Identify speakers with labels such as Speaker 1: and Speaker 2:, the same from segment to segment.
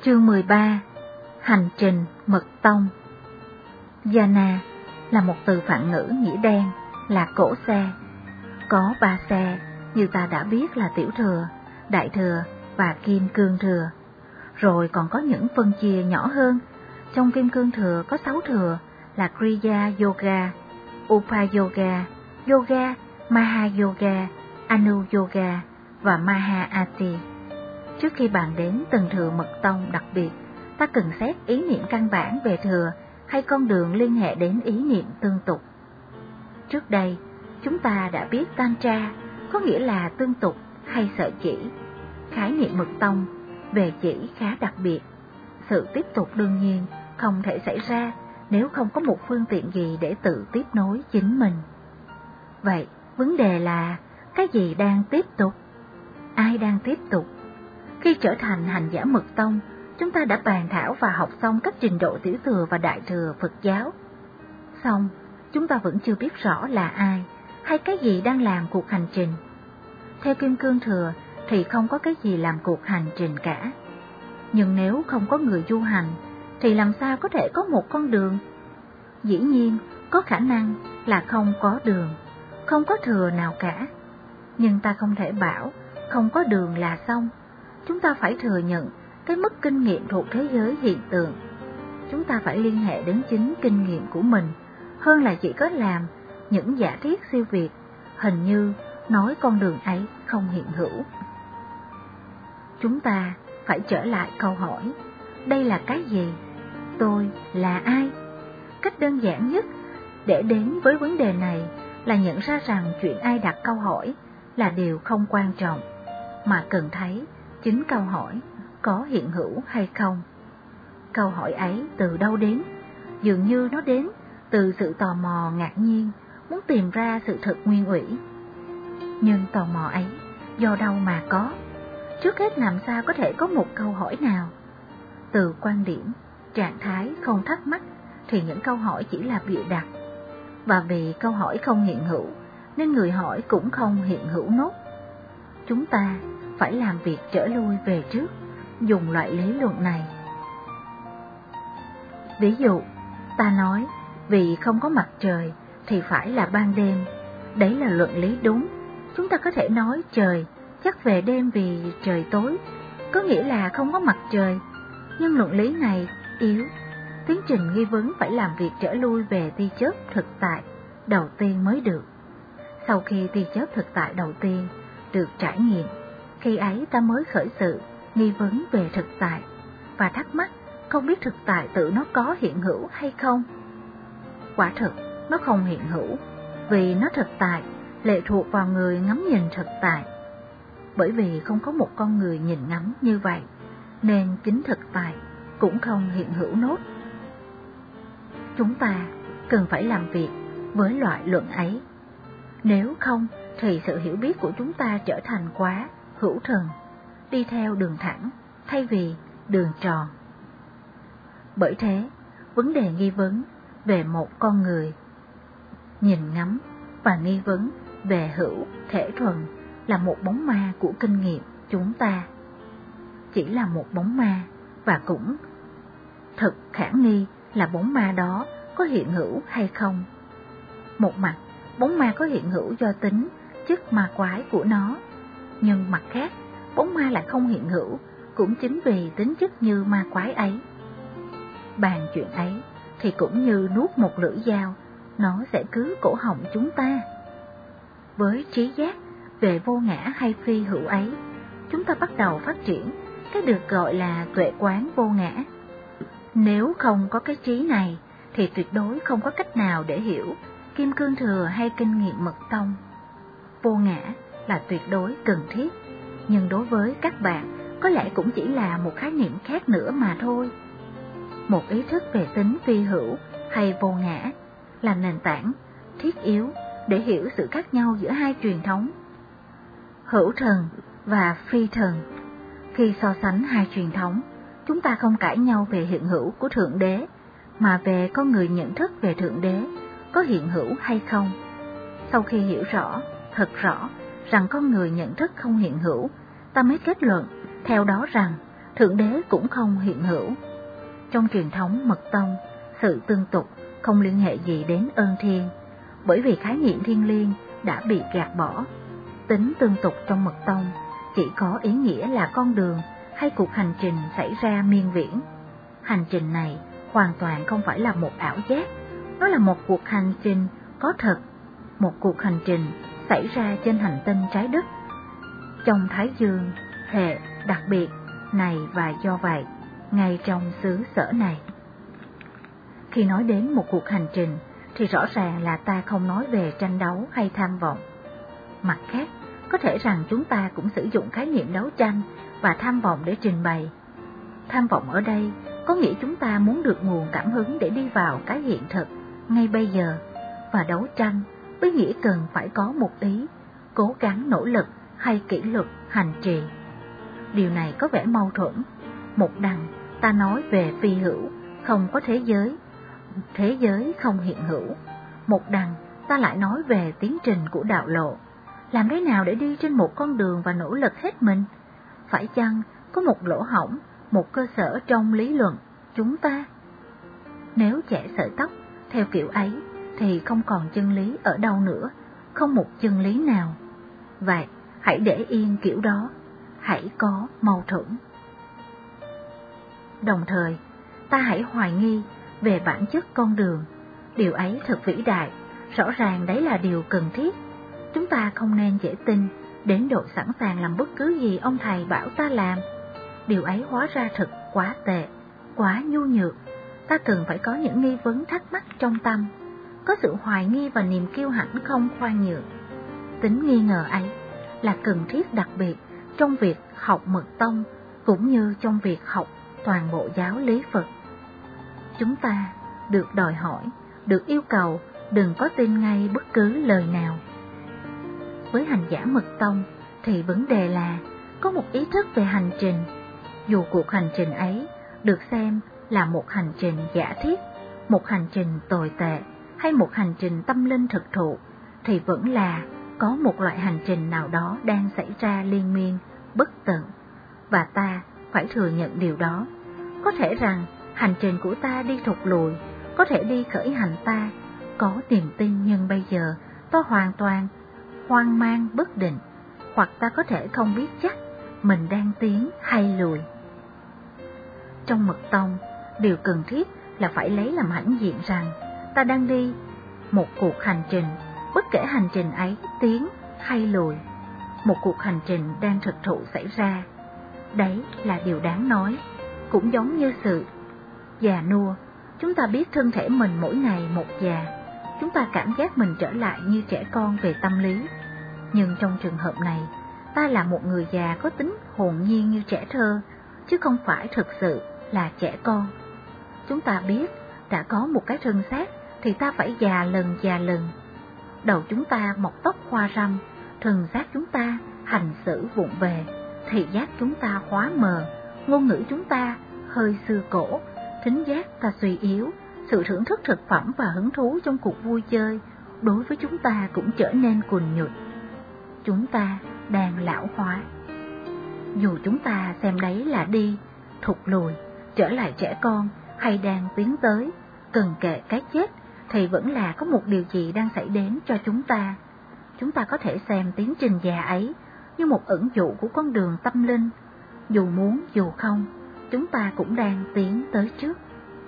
Speaker 1: Chương 13. Hành trình mật tông. Jhana là một từ Phạn ngữ nghĩa đen là cổ xe. Có 3 xe như ta đã biết là tiểu thừa, đại thừa và kim cương thừa. Rồi còn có những phân chia nhỏ hơn. Trong kim cương thừa có 6 thừa là Kriya Yoga, Upa Yoga, Yoga, Maha Yoga, Anu Yoga và Maha Ati. Trước khi bàn đến từng thừa mật tông đặc biệt, ta cần xét ý niệm căn bản về thừa hay con đường liên hệ đến ý niệm tương tục. Trước đây, chúng ta đã biết Tantra có nghĩa là tương tục hay sợi chỉ. Khái niệm mật tông về chỉ khá đặc biệt. Sự tiếp tục đương nhiên không thể xảy ra nếu không có một phương tiện gì để tự tiếp nối chính mình. Vậy, vấn đề là cái gì đang tiếp tục? Ai đang tiếp tục? Khi trở thành hành giả mật tông, chúng ta đã bàn thảo và học xong các trình độ tiểu thừa và đại thừa Phật giáo. Xong, chúng ta vẫn chưa biết rõ là ai hay cái gì đang làm cuộc hành trình. Theo kim cương thừa thì không có cái gì làm cuộc hành trình cả. Nhưng nếu không có người du hành, thì làm sao có thể có một con đường? Dĩ nhiên, có khả năng là không có đường, không có thừa nào cả. Nhưng ta không thể bảo không có đường là xong. Chúng ta phải thừa nhận cái mất kinh nghiệm thuộc thế giới hiện tượng. Chúng ta phải liên hệ đến chính kinh nghiệm của mình, hơn là chỉ có làm những giả thiết siêu việt, hình như nói con đường ấy không hiện hữu. Chúng ta phải trở lại câu hỏi, đây là cái gì? Tôi là ai? Cách đơn giản nhất để đến với vấn đề này là nhận ra rằng chuyện ai đặt câu hỏi là điều không quan trọng, mà cần thấy chính câu hỏi có hiện hữu hay không. Câu hỏi ấy từ đâu đến? Dường như nó đến từ sự tò mò ngạc nhiên, muốn tìm ra sự thật nguyên ủy. Nhưng tò mò ấy do đâu mà có? Trước hết làm sao có thể có một câu hỏi nào? Từ quan điểm, trạng thái không thắc mắc thì những câu hỏi chỉ là bịa đặt. Và vì câu hỏi không hiện hữu nên người hỏi cũng không hiện hữu nốt. Chúng ta phải làm việc trở lui về trước, dùng loại lý luận này. Ví dụ, ta nói vì không có mặt trời thì phải là ban đêm. Đấy là luận lý đúng. Chúng ta có thể nói trời chắc về đêm vì trời tối, có nghĩa là không có mặt trời. Nhưng luận lý này yếu. Tiến trình nghi vấn phải làm việc trở lui về tia chớp thực tại đầu tiên mới được. Sau khi tia chớp thực tại đầu tiên được trải nghiệm, khi ấy ta mới khởi sự nghi vấn về thực tại và thắc mắc không biết thực tại tự nó có hiện hữu hay không. Quả thực nó không hiện hữu, vì nó thực tại lệ thuộc vào người ngắm nhìn thực tại. Bởi vì không có một con người nhìn ngắm như vậy, nên chính thực tại cũng không hiện hữu nốt. Chúng ta cần phải làm việc với loại luận ấy. Nếu không thì sự hiểu biết của chúng ta trở thành quá hữu thần, đi theo đường thẳng thay vì đường tròn. Bởi thế, vấn đề nghi vấn về một con người, nhìn ngắm và nghi vấn về hữu thể thuần là một bóng ma của kinh nghiệm chúng ta. Chỉ là một bóng ma và cũng thực khả nghi là bóng ma đó có hiện hữu hay không. Một mặt, bóng ma có hiện hữu do tính, chất ma quái của nó. Nhưng mặt khác, bóng ma lại không hiện hữu, cũng chính vì tính chất như ma quái ấy. Bàn chuyện ấy thì cũng như nuốt một lưỡi dao, nó sẽ cứ cổ họng chúng ta. Với trí giác về vô ngã hay phi hữu ấy, chúng ta bắt đầu phát triển cái được gọi là tuệ quán vô ngã. Nếu không có cái trí này thì tuyệt đối không có cách nào để hiểu kim cương thừa hay kinh nghiệm mật tông. Vô ngã là tuyệt đối cần thiết, nhưng đối với các bạn có lẽ cũng chỉ là một khái niệm khác nữa mà thôi. Một ý thức về tính phi hữu hay vô ngã là nền tảng thiết yếu để hiểu sự khác nhau giữa hai truyền thống, hữu thần và phi thần. Khi so sánh hai truyền thống, chúng ta không cãi nhau về hiện hữu của Thượng Đế, mà về con người nhận thức về Thượng Đế có hiện hữu hay không. Sau khi hiểu rõ, thật rõ rằng con người nhận thức không hiện hữu, ta mới kết luận theo đó rằng Thượng đế cũng không hiện hữu. Trong truyền thống Mật Tông, sự tương tục không liên hệ gì đến ơn thiên, bởi vì khái niệm thiêng liêng đã bị gạt bỏ. Tính tương tục trong Mật Tông chỉ có ý nghĩa là con đường hay cuộc hành trình xảy ra miên viễn. Hành trình này hoàn toàn không phải là một ảo giác, nó là một cuộc hành trình có thật, một cuộc hành trình xảy ra trên hành tinh trái đất, trong Thái Dương hệ đặc biệt này, và do vậy, ngay trong xứ sở này. Khi nói đến một cuộc hành trình thì rõ ràng là ta không nói về tranh đấu hay tham vọng. Mặt khác, có thể rằng chúng ta cũng sử dụng khái niệm đấu tranh và tham vọng để trình bày. Tham vọng ở đây có nghĩa chúng ta muốn được nguồn cảm hứng để đi vào cái hiện thực ngay bây giờ, và đấu tranh với nghĩa cần phải có một ý, cố gắng nỗ lực hay kỷ luật hành trì. Điều này có vẻ mâu thuẫn. Một đằng ta nói về phi hữu, không có thế giới không hiện hữu. Một đằng ta lại nói về tiến trình của đạo lộ. Làm thế nào để đi trên một con đường và nỗ lực hết mình? Phải chăng có một lỗ hổng, một cơ sở trong lý luận chúng ta? Nếu chẻ sợi tóc theo kiểu ấy thì không còn chân lý ở đâu nữa, không một chân lý nào. Vậy hãy để yên kiểu đó, hãy có mâu thuẫn. Đồng thời, ta hãy hoài nghi về bản chất con đường. Điều ấy thật vĩ đại, rõ ràng đấy là điều cần thiết. Chúng ta không nên dễ tin đến độ sẵn sàng làm bất cứ gì ông thầy bảo ta làm. Điều ấy hóa ra thật quá tệ, quá nhu nhược. Ta cần phải có những nghi vấn thắc mắc trong tâm, có sự hoài nghi và niềm kiêu hãnh không khoan nhượng. Tính nghi ngờ ấy là cần thiết đặc biệt trong việc học Mật Tông cũng như trong việc học toàn bộ giáo lý Phật. Chúng ta được đòi hỏi, được yêu cầu đừng có tin ngay bất cứ lời nào. Với hành giả Mật Tông thì vấn đề là có một ý thức về hành trình. Dù cuộc hành trình ấy được xem là một hành trình giả thiết, một hành trình tồi tệ hay một hành trình tâm linh thực thụ, thì vẫn là có một loại hành trình nào đó đang xảy ra liên miên, bất tận, và ta phải thừa nhận điều đó. Có thể rằng hành trình của ta đi thụt lùi, có thể đi khởi hành ta có niềm tin, nhưng bây giờ ta hoàn toàn hoang mang bất định, hoặc ta có thể không biết chắc mình đang tiến hay lùi. Trong Mật Tông, điều cần thiết là phải lấy làm hãnh diện rằng ta đang đi một cuộc hành trình, bất kể hành trình ấy tiến hay lùi. Một cuộc hành trình đang thực thụ xảy ra. Đấy là điều đáng nói. Cũng giống như sự già nua, chúng ta biết thân thể mình mỗi ngày một già, chúng ta cảm giác mình trở lại như trẻ con về tâm lý. Nhưng trong trường hợp này, ta là một người già có tính hồn nhiên như trẻ thơ, chứ không phải thực sự là trẻ con. Chúng ta biết đã có một cái thân xác thì ta phải già lần. Đầu chúng ta mọc tóc hoa râm, thần giác chúng ta hành xử vụng về, thị giác chúng ta hóa mờ, ngôn ngữ chúng ta hơi xưa cổ, thính giác ta suy yếu, sự thưởng thức thực phẩm và hứng thú trong cuộc vui chơi đối với chúng ta cũng trở nên cùn nhụt. Chúng ta đang lão hóa. Dù chúng ta xem đấy là đi, thụt lùi, trở lại trẻ con hay đang tiến tới, cần kệ cái chết, thì vẫn là có một điều gì đang xảy đến cho chúng ta. Chúng ta có thể xem tiến trình già ấy như một ẩn dụ của con đường tâm linh. Dù muốn dù không, chúng ta cũng đang tiến tới trước.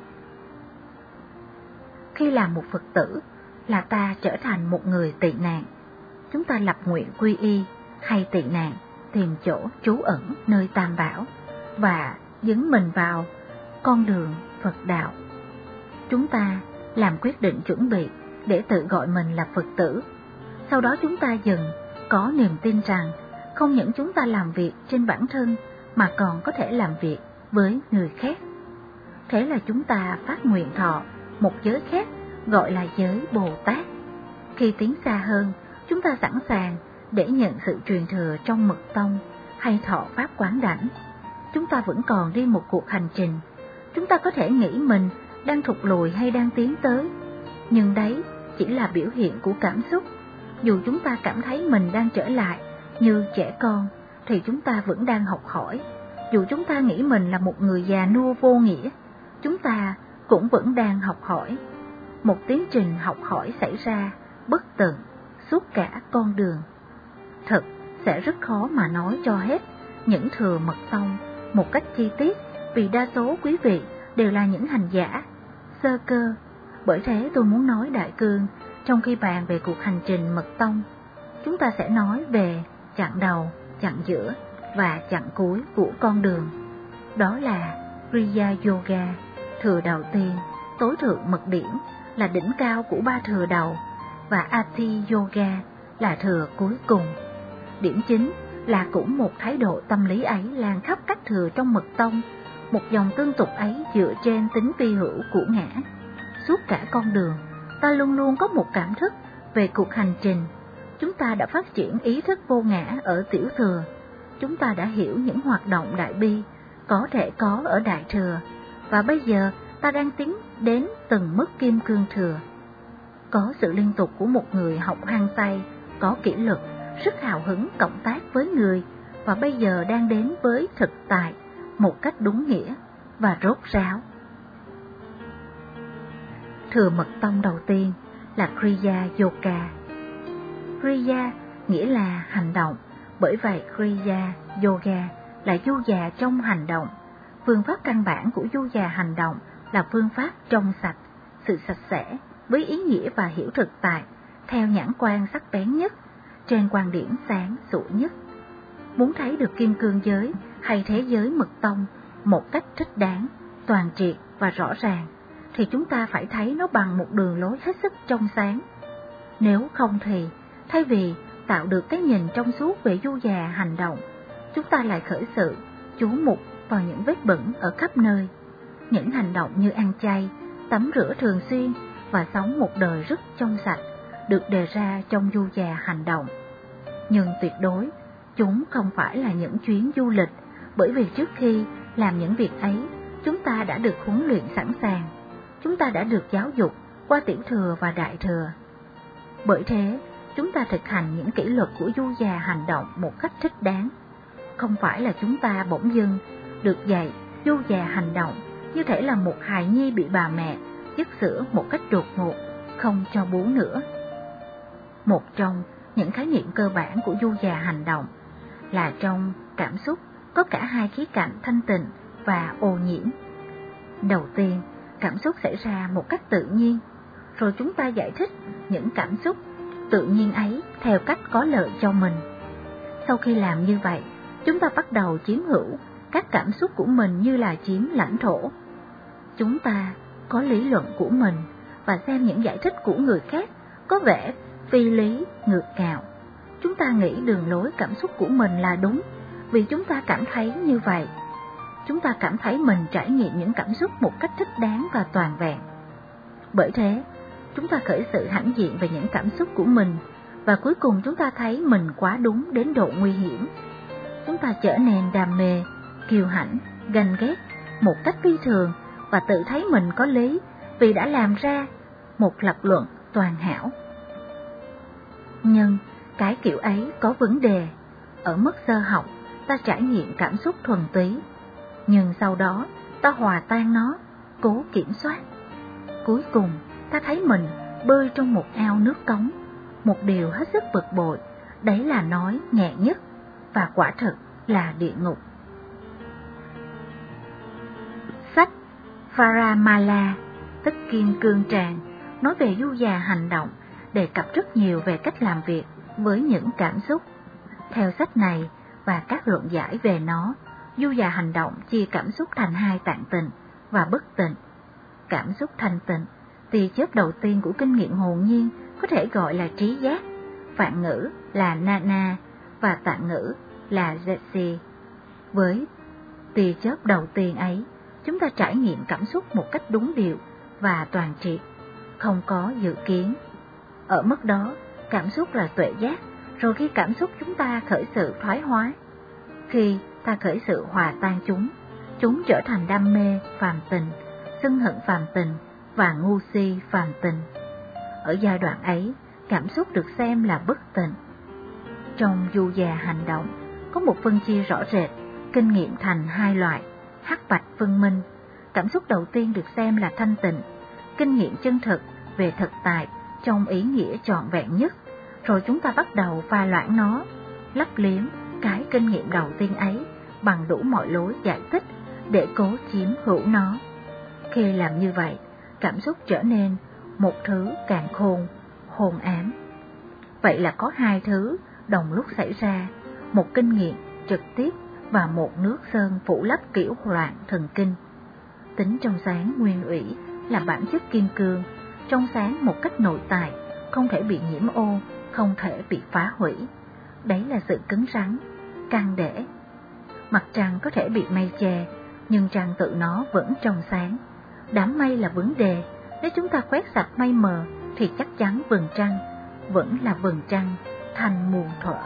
Speaker 1: Khi làm một Phật tử là ta trở thành một người tị nạn. Chúng ta lập nguyện quy y hay tị nạn, tìm chỗ trú ẩn nơi Tam Bảo và dấn mình vào con đường Phật đạo. Chúng ta làm quyết định chuẩn bị để tự gọi mình là Phật tử. Sau đó chúng ta dần có niềm tin rằng không những chúng ta làm việc trên bản thân mà còn có thể làm việc với người khác. Thế là chúng ta phát nguyện thọ một giới khác gọi là giới Bồ Tát. Khi tiến xa hơn, chúng ta sẵn sàng để nhận sự truyền thừa trong Mật Tông hay thọ Pháp Quán Đảnh. Chúng ta vẫn còn đi một cuộc hành trình. Chúng ta có thể nghĩ mình đang thụt lùi hay đang tiến tới, nhưng đấy chỉ là biểu hiện của cảm xúc. Dù chúng ta cảm thấy mình đang trở lại như trẻ con, thì chúng ta vẫn đang học hỏi, Dù chúng ta nghĩ mình là một người già nua vô nghĩa, chúng ta cũng vẫn đang học hỏi. Một tiến trình học hỏi xảy ra bất tận suốt cả con đường. Thật sẽ rất khó mà nói cho hết những thừa mật tông một cách chi tiết, vì đa số quý vị đều là những hành giả sơ cơ. Bởi thế tôi muốn nói đại cương, trong khi bàn về cuộc hành trình mật tông, chúng ta sẽ nói về chặng đầu, chặng giữa và chặng cuối của con đường. Đó là Kriya Yoga, thừa đầu tiên, tối thượng mật điển, là đỉnh cao của ba thừa đầu, và Ati Yoga là thừa cuối cùng. Điểm chính là cũng một thái độ tâm lý ấy lan khắp các thừa trong mật tông, một dòng tương tục ấy dựa trên tính vi hữu của ngã. Suốt cả con đường, ta luôn luôn có một cảm thức về cuộc hành trình. Chúng ta đã phát triển ý thức vô ngã ở tiểu thừa. Chúng ta đã hiểu những hoạt động đại bi có thể có ở đại thừa, và bây giờ ta đang tiến đến từng mức kim cương thừa. Có sự liên tục của một người học hăng say, có kỷ luật, rất hào hứng cộng tác với người, và bây giờ đang đến với thực tại một cách đúng nghĩa và rốt ráo. Thừa mật tông đầu tiên là Kriya Yoga. Kriya nghĩa là hành động, bởi vậy Kriya Yoga là du già trong hành động. Phương pháp căn bản của du già hành động là phương pháp trong sạch, sự sạch sẽ, với ý nghĩa và hiểu thực tại, theo nhãn quan sắc bén nhất, trên quan điểm sáng sủa nhất. Muốn thấy được kim cương giới hay thế giới mật tông một cách thích đáng, toàn triệt và rõ ràng, thì chúng ta phải thấy nó bằng một đường lối hết sức trong sáng. Nếu không thì, thay vì tạo được cái nhìn trong suốt về du già hành động, chúng ta lại khởi sự chú mục vào những vết bẩn ở khắp nơi. Những hành động như ăn chay, tắm rửa thường xuyên và sống một đời rất trong sạch được đề ra trong du già hành động. Nhưng tuyệt đối, chúng không phải là những chuyến du lịch, bởi vì trước khi làm những việc ấy, chúng ta đã được huấn luyện sẵn sàng. Chúng ta đã được giáo dục qua tiểu thừa và đại thừa. Bởi thế, chúng ta thực hành những kỷ luật của du già hành động một cách thích đáng. Không phải là chúng ta bỗng dưng được dạy du già hành động như thể là một hài nhi bị bà mẹ dứt sữa một cách đột ngột, không cho bú nữa. Một trong những khái niệm cơ bản của du già hành động là trong cảm xúc có cả hai khía cạnh thanh tịnh và ô nhiễm. Đầu tiên, cảm xúc xảy ra một cách tự nhiên, rồi chúng ta giải thích những cảm xúc tự nhiên ấy theo cách có lợi cho mình. Sau khi làm như vậy, chúng ta bắt đầu chiếm hữu các cảm xúc của mình như là chiếm lãnh thổ. Chúng ta có lý luận của mình và xem những giải thích của người khác có vẻ phi lý, ngược ngạo. Chúng ta nghĩ đường lối cảm xúc của mình là đúng vì chúng ta cảm thấy như vậy. Chúng ta cảm thấy mình trải nghiệm những cảm xúc một cách thích đáng và toàn vẹn. Bởi thế, chúng ta khởi sự hãnh diện về những cảm xúc của mình, và cuối cùng chúng ta thấy mình quá đúng đến độ nguy hiểm. Chúng ta trở nên đam mê, kiêu hãnh, ganh ghét một cách phi thường và tự thấy mình có lý vì đã làm ra một lập luận toàn hảo. Nhưng cái kiểu ấy có vấn đề. Ở mức sơ học, ta trải nghiệm cảm xúc thuần túy, nhưng sau đó ta hòa tan nó, cố kiểm soát. Cuối cùng, ta thấy mình bơi trong một ao nước cống, một điều hết sức bực bội, đấy là nói nhẹ nhất, và quả thực là địa ngục. Sách Varamala, tức Kim Cương Tràng, nói về du già hành động, đề cập rất nhiều về cách làm việc với những cảm xúc. Theo sách này và các luận giải về nó, du già hành động chia cảm xúc thành hai tạng tịnh và bất tịnh. Cảm xúc thanh tịnh, tia chớp đầu tiên của kinh nghiệm hồn nhiên, có thể gọi là trí giác, phạn ngữ là nana và tạng ngữ là zetsi. Với tia chớp đầu tiên ấy, chúng ta trải nghiệm cảm xúc một cách đúng điệu và toàn triệt, không có dự kiến. Ở mức đó, cảm xúc là tuệ giác, rồi khi cảm xúc chúng ta khởi sự thoái hóa, khi ta khởi sự hòa tan chúng trở thành đam mê phàm tình, sân hận phàm tình và ngu si phàm tình. Ở giai đoạn ấy, cảm xúc được xem là bất tịnh. Trong du già hành động, có một phân chia rõ rệt kinh nghiệm thành hai loại, hắc bạch phân minh. Cảm xúc đầu tiên được xem là thanh tịnh, kinh nghiệm chân thực về thực tại trong ý nghĩa trọn vẹn nhất, rồi chúng ta bắt đầu pha loãng nó, lấp liếm cái kinh nghiệm đầu tiên ấy bằng đủ mọi lối giải thích để cố chiếm hữu nó. Khi làm như vậy, cảm xúc trở nên một thứ càng khôn, hôn ám. Vậy là có hai thứ đồng lúc xảy ra, một kinh nghiệm trực tiếp và một nước sơn phủ lấp kiểu loạn thần kinh. Tính trong sáng nguyên ủy là bản chất kim cương, trong sáng một cách nội tại, không thể bị nhiễm ô, không thể bị phá hủy. Đấy là sự cứng rắn, căng để. Mặt trăng có thể bị mây che, nhưng trăng tự nó vẫn trong sáng. Đám mây là vấn đề, nếu chúng ta quét sạch mây mờ thì chắc chắn vầng trăng vẫn là vầng trăng, thành muôn thuở.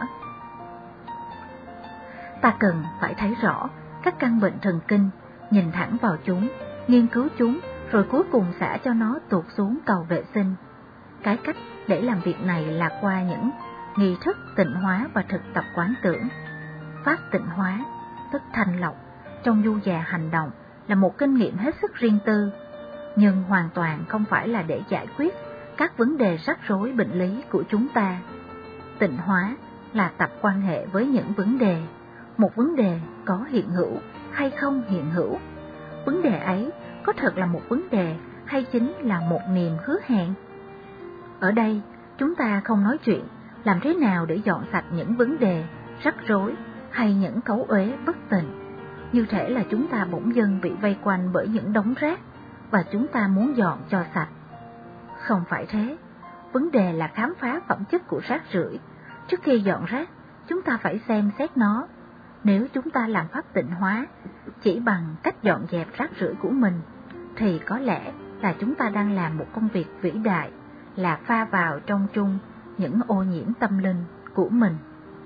Speaker 1: Ta cần phải thấy rõ các căn bệnh thần kinh, nhìn thẳng vào chúng, nghiên cứu chúng, rồi cuối cùng xả cho nó tuột xuống cầu vệ sinh. Cái cách để làm việc này là qua những nghi thức tịnh hóa và thực tập quán tưởng. Pháp tịnh hóa, tức thanh lọc, trong du già hành động là một kinh nghiệm hết sức riêng tư, nhưng hoàn toàn không phải là để giải quyết các vấn đề rắc rối bệnh lý của chúng ta. Tịnh hóa là tập quan hệ với những vấn đề, một vấn đề có hiện hữu hay không hiện hữu. Vấn đề ấy có thật là một vấn đề hay chính là một niềm hứa hẹn? Ở đây, chúng ta không nói chuyện làm thế nào để dọn sạch những vấn đề rắc rối hay những cấu uế bất tịnh, như thể là chúng ta bỗng dưng bị vây quanh bởi những đống rác và chúng ta muốn dọn cho sạch. Không phải thế, vấn đề là khám phá phẩm chất của rác rưởi. Trước khi dọn rác, chúng ta phải xem xét nó. Nếu chúng ta làm pháp tịnh hóa chỉ bằng cách dọn dẹp rác rưởi của mình, thì có lẽ là chúng ta đang làm một công việc vĩ đại, là pha vào trong chung những ô nhiễm tâm linh của mình.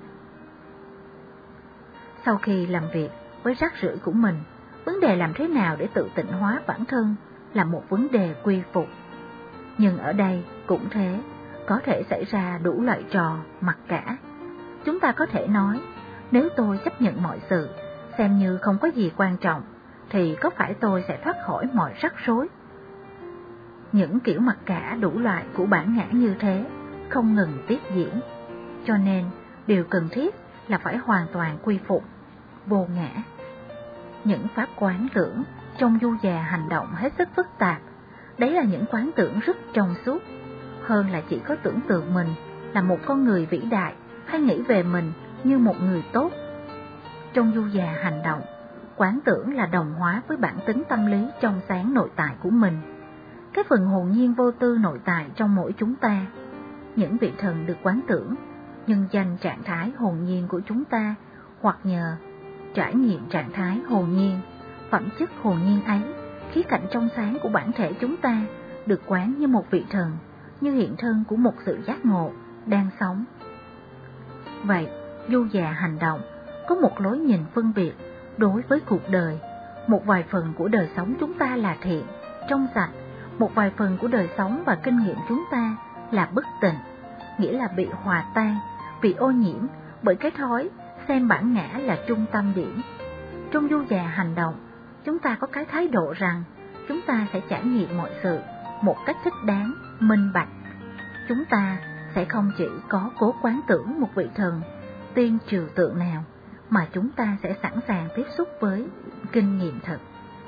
Speaker 1: Sau khi làm việc với rác rưởi của mình, vấn đề làm thế nào để tự tịnh hóa bản thân là một vấn đề quy phục. Nhưng ở đây cũng thế, có thể xảy ra đủ loại trò mặc cả. Chúng ta có thể nói, nếu tôi chấp nhận mọi sự, xem như không có gì quan trọng, thì có phải tôi sẽ thoát khỏi mọi rắc rối? Những kiểu mặc cả đủ loại của bản ngã như thế không ngừng tiếp diễn, cho nên điều cần thiết là phải hoàn toàn quy phục, vô ngã. Những pháp quán tưởng trong du già hành động hết sức phức tạp. Đấy là những quán tưởng rất trong suốt, hơn là chỉ có tưởng tượng mình là một con người vĩ đại hay nghĩ về mình như một người tốt. Trong du già hành động, quán tưởng là đồng hóa với bản tính tâm lý trong sáng nội tại của mình, cái phần hồn nhiên vô tư nội tại trong mỗi chúng ta. Những vị thần được quán tưởng nhân danh trạng thái hồn nhiên của chúng ta, hoặc nhờ trải nghiệm trạng thái hồn nhiên, phẩm chất hồn nhiên ấy, khía cạnh trong sáng của bản thể chúng ta được quán như một vị thần, như hiện thân của một sự giác ngộ đang sống. Vậy, du già hành động có một lối nhìn phân biệt đối với cuộc đời. Một vài phần của đời sống chúng ta là thiện, trong sạch, một vài phần của đời sống và kinh nghiệm chúng ta là bất tịnh, nghĩa là bị hòa tan, bị ô nhiễm bởi cái thói xem bản ngã là trung tâm điểm. Trong du già hành động, chúng ta có cái thái độ rằng chúng ta sẽ trải nghiệm mọi sự một cách thích đáng, minh bạch. Chúng ta sẽ không chỉ có cố quán tưởng một vị thần, tiên trừu tượng nào, mà chúng ta sẽ sẵn sàng tiếp xúc với kinh nghiệm thực.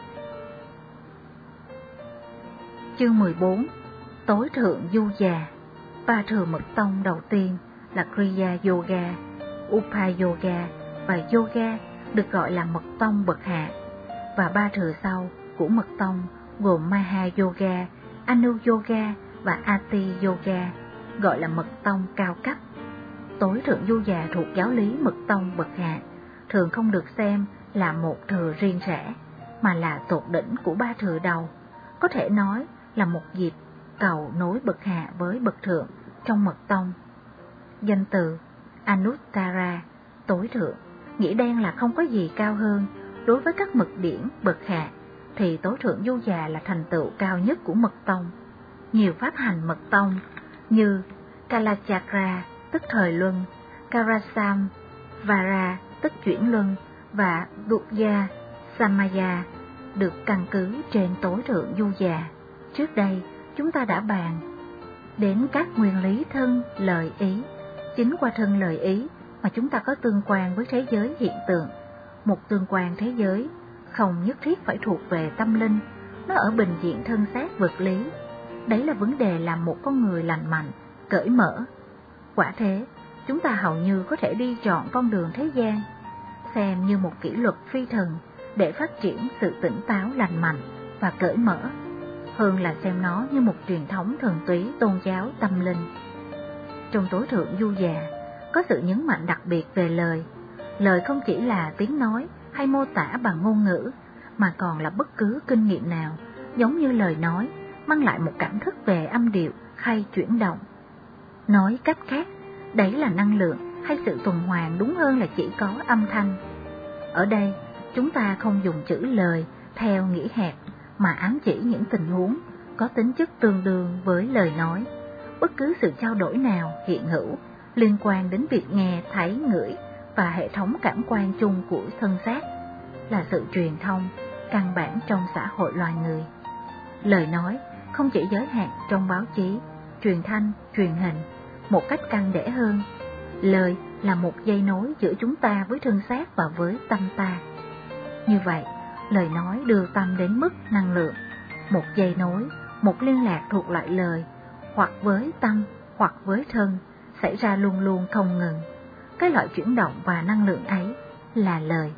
Speaker 1: Chương 14. Tối thượng du già. Ba thừa mật tông đầu tiên là Kriya Yoga, Upa Yoga và Yoga được gọi là mật tông bậc hạ, và ba thừa sau của mật tông gồm Maha Yoga, Anu Yoga và Ati Yoga, gọi là mật tông cao cấp. Tối thượng du già thuộc giáo lý mật tông bậc hạ thường không được xem là một thừa riêng rẽ, mà là tột đỉnh của ba thừa đầu, có thể nói là một dịp cầu nối bậc hạ với bậc thượng trong mật tông. Danh từ Anuttara, tối thượng, nghĩa đen là không có gì cao hơn. Đối với các mật điển bậc hạ thì tối thượng du già là thành tựu cao nhất của mật tông. Nhiều pháp hành mật tông như Kalachakra tức thời luân, Karasam Vara tức chuyển luân và Buddha Samaya được căn cứ trên tối thượng du già. Trước đây, chúng ta đã bàn đến các nguyên lý thân, lời, ý. Chính qua thân, lời, ý mà chúng ta có tương quan với thế giới hiện tượng. Một tương quan thế giới không nhất thiết phải thuộc về tâm linh, nó ở bình diện thân xác vật lý. Đấy là vấn đề làm một con người lành mạnh, cởi mở. Quả thế, chúng ta hầu như có thể đi chọn con đường thế gian, xem như một kỷ luật phi thần để phát triển sự tỉnh táo lành mạnh và cởi mở, hơn là xem nó như một truyền thống thuần túy tôn giáo tâm linh. Trong tối thượng du già, có sự nhấn mạnh đặc biệt về lời. Lời không chỉ là tiếng nói hay mô tả bằng ngôn ngữ, mà còn là bất cứ kinh nghiệm nào, giống như lời nói, mang lại một cảm thức về âm điệu hay chuyển động. Nói cách khác, đấy là năng lượng hay sự tuần hoàn, đúng hơn là chỉ có âm thanh. Ở đây, chúng ta không dùng chữ lời theo nghĩa hẹp, mà ám chỉ những tình huống có tính chất tương đương với lời nói. Bất cứ sự trao đổi nào hiện hữu liên quan đến việc nghe, thấy, ngửi và hệ thống cảm quan chung của thân xác là sự truyền thông căn bản trong xã hội loài người. Lời nói không chỉ giới hạn trong báo chí, truyền thanh, truyền hình. Một cách căn để hơn, lời là một dây nối giữa chúng ta với thân xác và với tâm ta. Như vậy, lời nói đưa tâm đến mức năng lượng, một dây nối, một liên lạc thuộc lại lời, hoặc với tâm, hoặc với thân, xảy ra luôn luôn không ngừng. Cái loại chuyển động và năng lượng ấy là lời.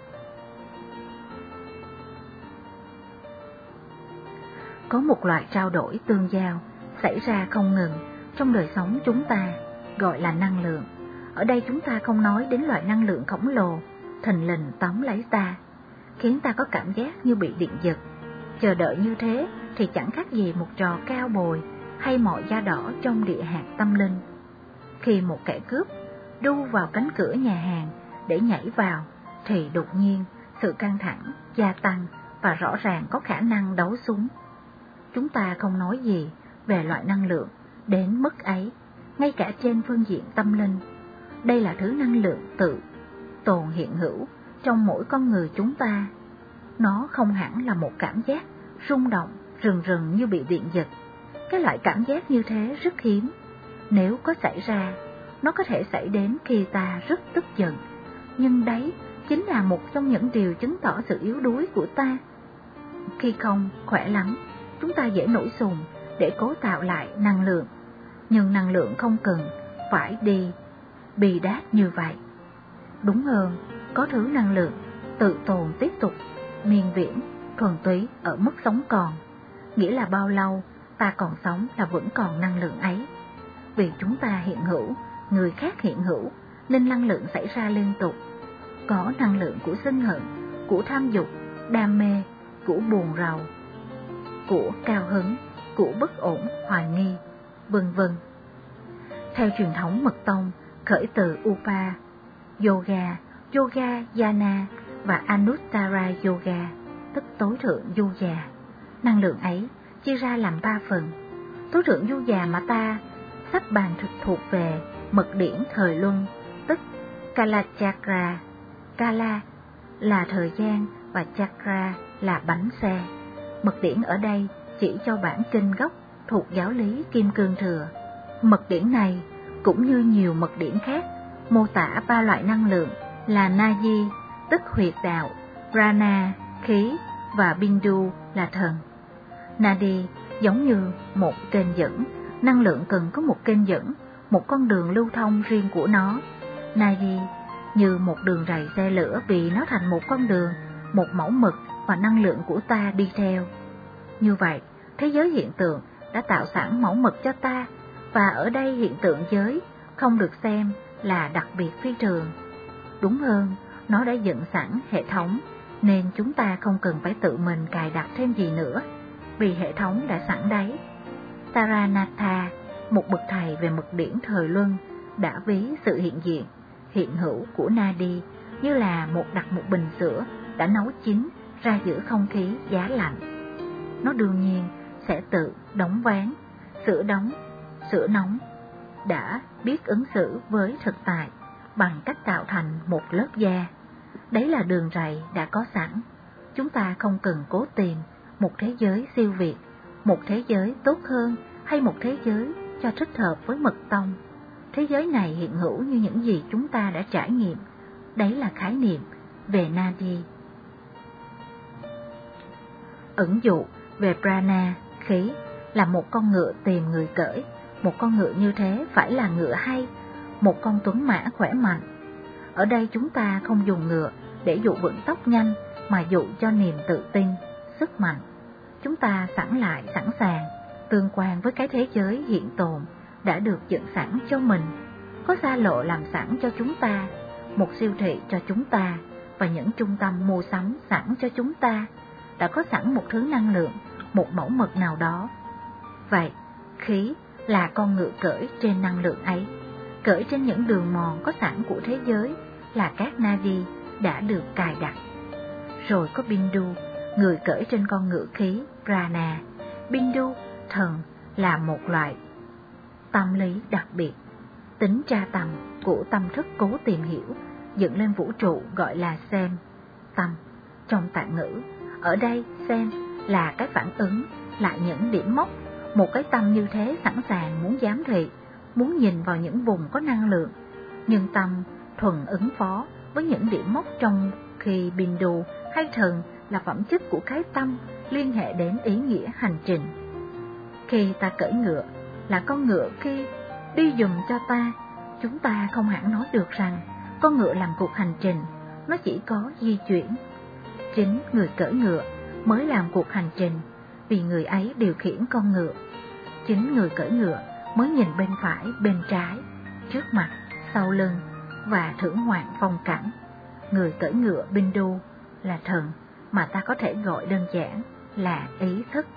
Speaker 1: Có một loại trao đổi tương giao xảy ra không ngừng trong đời sống chúng ta, gọi là năng lượng. Ở đây chúng ta không nói đến loại năng lượng khổng lồ, thình lình tóm lấy ta, khiến ta có cảm giác như bị điện giật. Chờ đợi như thế thì chẳng khác gì một trò cao bồi hay mọi da đỏ trong địa hạt tâm linh. Khi một kẻ cướp đu vào cánh cửa nhà hàng để nhảy vào, thì đột nhiên sự căng thẳng gia tăng và rõ ràng có khả năng đấu súng. Chúng ta không nói gì về loại năng lượng đến mức ấy, ngay cả trên phương diện tâm linh. Đây là thứ năng lượng tự tồn hiện hữu trong mỗi con người chúng ta. Nó không hẳn là một cảm giác rung động rừng rừng như bị điện giật. Cái loại cảm giác như thế rất hiếm. Nếu có xảy ra, nó có thể xảy đến khi ta rất tức giận, nhưng đấy chính là một trong những điều chứng tỏ sự yếu đuối của ta. Khi không khỏe lắm, chúng ta dễ nổi sùng để cố tạo lại năng lượng, nhưng năng lượng không cần phải đi bì đát như vậy. Đúng hơn, có thứ năng lượng tự tồn tiếp tục, miên viễn, thuần túy ở mức sống còn, nghĩa là bao lâu ta còn sống là vẫn còn năng lượng ấy. Vì chúng ta hiện hữu, người khác hiện hữu, nên năng lượng xảy ra liên tục. Có năng lượng của sân hận, của tham dục, đam mê, của buồn rầu, của cao hứng, của bất ổn, hoài nghi, vân vân. Theo truyền thống mật tông, khởi từ Upa Yoga, Yoga Jnana và Anuttara Yoga, tức tối thượng du già. Năng lượng ấy chia ra làm 3 phần. Tối thượng du già mà ta sắp bàn thực thuộc về mật điển thời luân, tức Kala Chakra. Kala là thời gian và Chakra là bánh xe. Mật điển ở đây chỉ cho bản kinh gốc thuộc giáo lý Kim Cương Thừa. Mật điển này cũng như nhiều mật điển khác mô tả 3 loại năng lượng là Nadi, tức huyệt đạo, Prana, khí và Bindu là thần. Nadi giống như một kênh dẫn, năng lượng cần có một kênh dẫn, một con đường lưu thông riêng của nó. Nadi như một đường rầy xe lửa vì nó thành một con đường, một mẫu mực và năng lượng của ta đi theo. Như vậy, thế giới hiện tượng đã tạo sẵn mẫu mực cho ta, và ở đây hiện tượng giới không được xem là đặc biệt phi thường. Đúng hơn, nó đã dựng sẵn hệ thống, nên chúng ta không cần phải tự mình cài đặt thêm gì nữa, vì hệ thống đã sẵn đấy. Taranatha, một bậc thầy về mật điển thời luân, đã ví sự hiện hữu của Nadi như là đặt một bình sữa đã nấu chín ra giữa không khí giá lạnh. Nó đương nhiên sẽ tự đóng ván, sữa nóng đã biết ứng xử với thực tại bằng cách tạo thành một lớp da. Đấy là đường rày đã có sẵn. Chúng ta không cần cố tìm một thế giới siêu việt, một thế giới tốt hơn hay một thế giới cho thích hợp với mật tông. Thế giới này hiện hữu như những gì chúng ta đã trải nghiệm. Đấy là khái niệm về Nadi. Ẩn dụ về Prana, khí, là một con ngựa tìm người cưỡi. Một con ngựa như thế phải là ngựa hay, một con tuấn mã khỏe mạnh. Ở đây chúng ta không dùng ngựa để dụ vận tốc nhanh, mà dụ cho niềm tự tin, sức mạnh. Chúng ta sẵn sàng, tương quan với cái thế giới hiện tồn đã được dựng sẵn cho mình. Có xa lộ làm sẵn cho chúng ta, một siêu thị cho chúng ta, và những trung tâm mua sắm sẵn cho chúng ta. Đã có sẵn một thứ năng lượng, một mẫu mực nào đó. Vậy, khí là con ngựa cưỡi trên năng lượng ấy, cưỡi trên những đường mòn có sẵn của thế giới, là các Nadi đã được cài đặt. Rồi có Bindu, người cưỡi trên con ngựa khí Prana. Bindu, thần, là một loại tâm lý đặc biệt, tính tra tầm của tâm thức cố tìm hiểu, dựng lên vũ trụ gọi là xem, tâm. Trong tạng ngữ, ở đây xem là cái phản ứng lại những điểm mốc, một cái tâm như thế sẵn sàng muốn giám thị, muốn nhìn vào những vùng có năng lượng, nhưng tâm thuần ứng phó với những điểm mốc, trong khi Bindu hay thần là phẩm chất của cái tâm liên hệ đến ý nghĩa hành trình. Khi ta cưỡi ngựa, là con ngựa khi đi giùm cho ta, chúng ta không hẳn nói được rằng con ngựa làm cuộc hành trình, nó chỉ có di chuyển. Chính người cưỡi ngựa mới làm cuộc hành trình, vì người ấy điều khiển con ngựa. Chính người cưỡi ngựa mới nhìn bên phải, bên trái, trước mặt, sau lưng và thưởng ngoạn phong cảnh. Người cưỡi ngựa Bindu là thần, mà ta có thể gọi đơn giản là ý thức.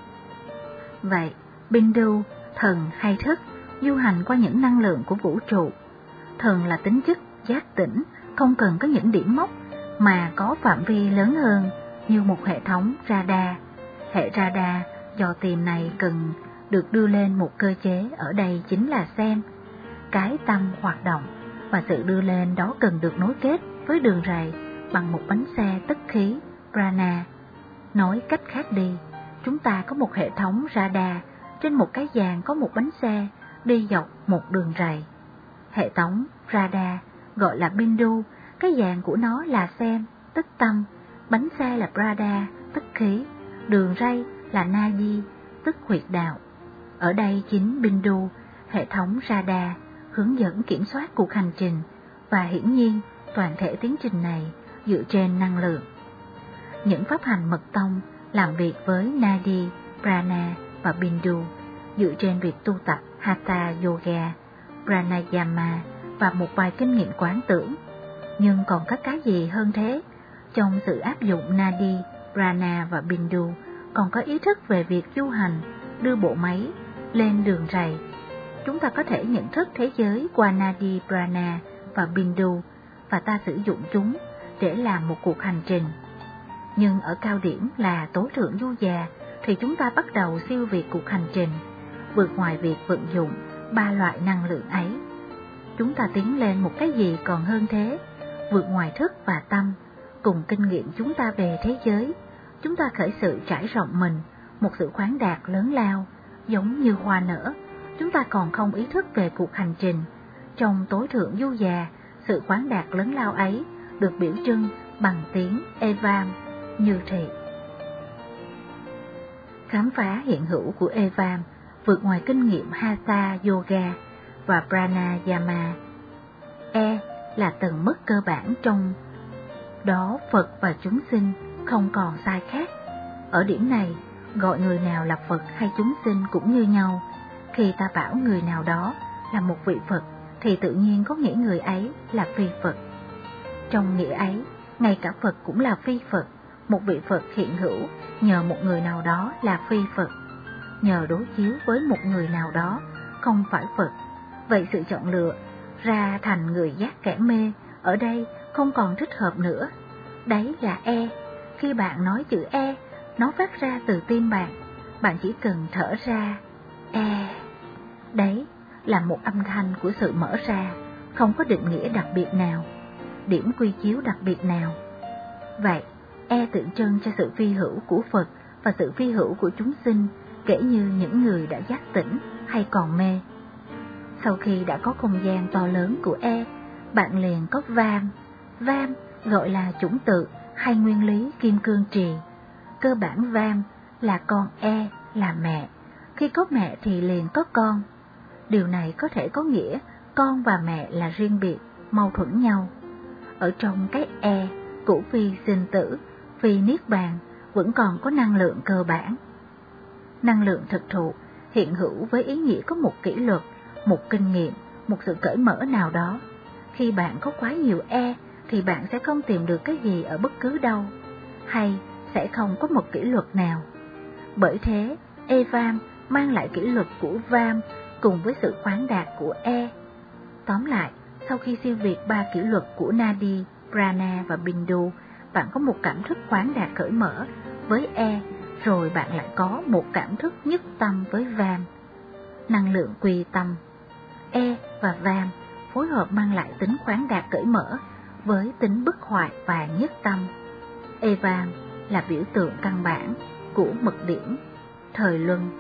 Speaker 1: Vậy, Bindu, thần hay thức, du hành qua những năng lượng của vũ trụ. Thần là tính chất giác tỉnh, không cần có những điểm mốc, mà có phạm vi lớn hơn, như một hệ thống radar. Hệ radar dò tìm này cần được đưa lên một cơ chế, ở đây chính là xem. Cái tâm hoạt động, và sự đưa lên đó cần được nối kết với đường rày bằng một bánh xe tức khí Prana. Nói cách khác đi, chúng ta có một hệ thống radar trên một cái dàn có một bánh xe đi dọc một đường rày. Hệ thống radar gọi là Bindu, cái dàn của nó là xem, tức tâm, bánh xe là Prada, tức khí, đường ray là Nadi, tức huyệt đạo. Ở đây chính Bindu, hệ thống radar, hướng dẫn kiểm soát cuộc hành trình, và hiển nhiên toàn thể tiến trình này dựa trên năng lượng. Những pháp hành mật tông làm việc với Nadi, Prana và Bindu dựa trên việc tu tập Hatha Yoga, Pranayama và một vài kinh nghiệm quán tưởng. Nhưng còn có cái gì hơn thế? Trong sự áp dụng Nadi, Prana và Bindu còn có ý thức về việc du hành, đưa bộ máy lên đường rày. Chúng ta có thể nhận thức thế giới qua Nadi, Prana và Bindu, và ta sử dụng chúng để làm một cuộc hành trình. Nhưng ở cao điểm là tối thượng du già thì chúng ta bắt đầu siêu việt cuộc hành trình, vượt ngoài việc vận dụng ba loại năng lượng ấy. Chúng ta tiến lên một cái gì còn hơn thế, vượt ngoài thức và tâm. Cùng kinh nghiệm chúng ta về thế giới, chúng ta khởi sự trải rộng mình, một sự khoáng đạt lớn lao, giống như hoa nở. Chúng ta còn không ý thức về cuộc hành trình. Trong tối thượng du già, sự khoáng đạt lớn lao ấy được biểu trưng bằng tiếng Evam, như thị. Khám phá hiện hữu của Evam vượt ngoài kinh nghiệm Hatha Yoga và Pranayama. E là tầng mức cơ bản, trong đó Phật và chúng sinh không còn sai khác. Ở điểm này, gọi người nào là Phật hay chúng sinh cũng như nhau. Khi ta bảo người nào đó là một vị Phật thì tự nhiên có nghĩa người ấy là phi Phật. Trong nghĩa ấy, ngay cả Phật cũng là phi Phật. Một vị Phật hiện hữu nhờ một người nào đó là phi Phật, nhờ đối chiếu với một người nào đó không phải Phật. Vậy sự chọn lựa ra thành người giác kẻ mê ở đây không còn thích hợp nữa. Đấy là E. Khi bạn nói chữ E, nó phát ra từ tim bạn. Bạn chỉ cần thở ra E. Đấy là một âm thanh của sự mở ra, không có định nghĩa đặc biệt nào, điểm quy chiếu đặc biệt nào. Vậy, E tượng trưng cho sự phi hữu của Phật và sự phi hữu của chúng sinh, kể như những người đã giác tỉnh hay còn mê. Sau khi đã có không gian to lớn của E, bạn liền có Vam. Vam gọi là chủng tự hay nguyên lý kim cương trì. Cơ bản Vam là con E là mẹ. Khi có mẹ thì liền có con. Điều này có thể có nghĩa con và mẹ là riêng biệt, mâu thuẫn nhau. Ở trong cái E của phi sinh tử, phi niết bàn vẫn còn có năng lượng cơ bản. Năng lượng thực thụ hiện hữu với ý nghĩa có một kỷ luật, một kinh nghiệm, một sự cởi mở nào đó. Khi bạn có quá nhiều E thì bạn sẽ không tìm được cái gì ở bất cứ đâu, hay sẽ không có một kỷ luật nào. Bởi thế, E-Vam mang lại kỷ luật của Vam cùng với sự khoáng đạt của E. Tóm lại, sau khi siêu việt 3 kỷ luật của Nadi, Prana và Bindu, bạn có một cảm thức khoáng đạt cởi mở với E, rồi bạn lại có một cảm thức nhất tâm với Vam. Năng lượng quy tâm. E và Vam phối hợp mang lại tính khoáng đạt cởi mở với tính bất hoại và nhất tâm. E-Vam là biểu tượng căn bản của mật điển thời luân.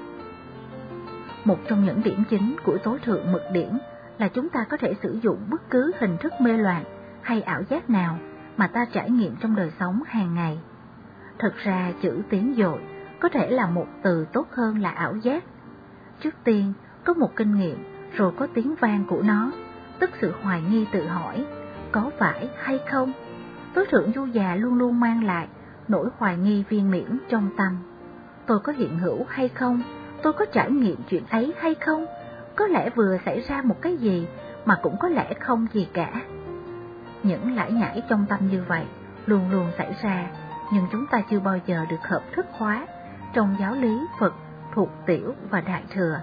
Speaker 1: Một trong những điểm chính của tối thượng mật điển là chúng ta có thể sử dụng bất cứ hình thức mê loạn hay ảo giác nào mà ta trải nghiệm trong đời sống hàng ngày. Thực ra chữ tiếng dội có thể là một từ tốt hơn là ảo giác. Trước tiên có một kinh nghiệm, rồi có tiếng vang của nó, tức sự hoài nghi tự hỏi, có phải hay không? Tối thượng du già luôn luôn mang lại nỗi hoài nghi viên mãn trong tâm. Tôi có hiện hữu hay không? Tôi có trải nghiệm chuyện ấy hay không? Có lẽ vừa xảy ra một cái gì mà cũng có lẽ không gì cả. Những lải nhải trong tâm như vậy luôn luôn xảy ra, nhưng chúng ta chưa bao giờ được hợp thức hóa trong giáo lý Phật thuộc tiểu và đại thừa.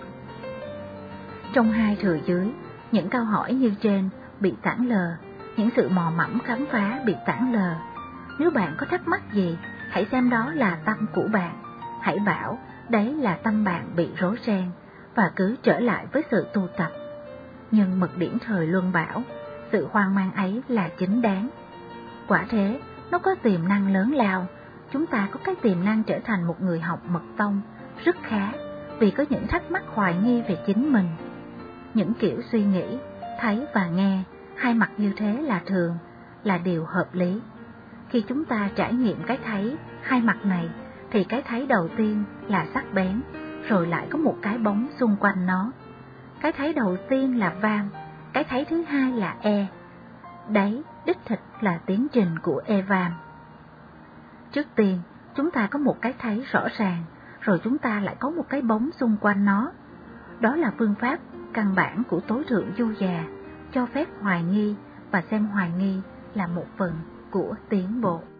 Speaker 1: Trong hai thừa dưới, những câu hỏi như trên bị tản lờ, những sự mò mẫm khám phá bị tản lờ. Nếu bạn có thắc mắc gì, hãy xem đó là tâm của bạn, hãy bảo đấy là tâm bạn bị rối ren và cứ trở lại với sự tu tập. Nhưng mật điển thời luân bảo, sự hoang mang ấy là chính đáng. Quả thế, nó có tiềm năng lớn lao. Chúng ta có cái tiềm năng trở thành một người học mật tông rất khá, vì có những thắc mắc hoài nghi về chính mình. Những kiểu suy nghĩ, thấy và nghe, hai mặt như thế là thường, là điều hợp lý. Khi chúng ta trải nghiệm cái thấy hai mặt này, thì cái thấy đầu tiên là sắc bén, rồi lại có một cái bóng xung quanh nó. Cái thấy đầu tiên là Vam, cái thấy thứ hai là E. Đấy, đích thực là tiến trình của E-Vam. Trước tiên, chúng ta có một cái thấy rõ ràng, rồi chúng ta lại có một cái bóng xung quanh nó. Đó là phương pháp căn bản của tối thượng du già, cho phép hoài nghi và xem hoài nghi là một phần của tiến bộ.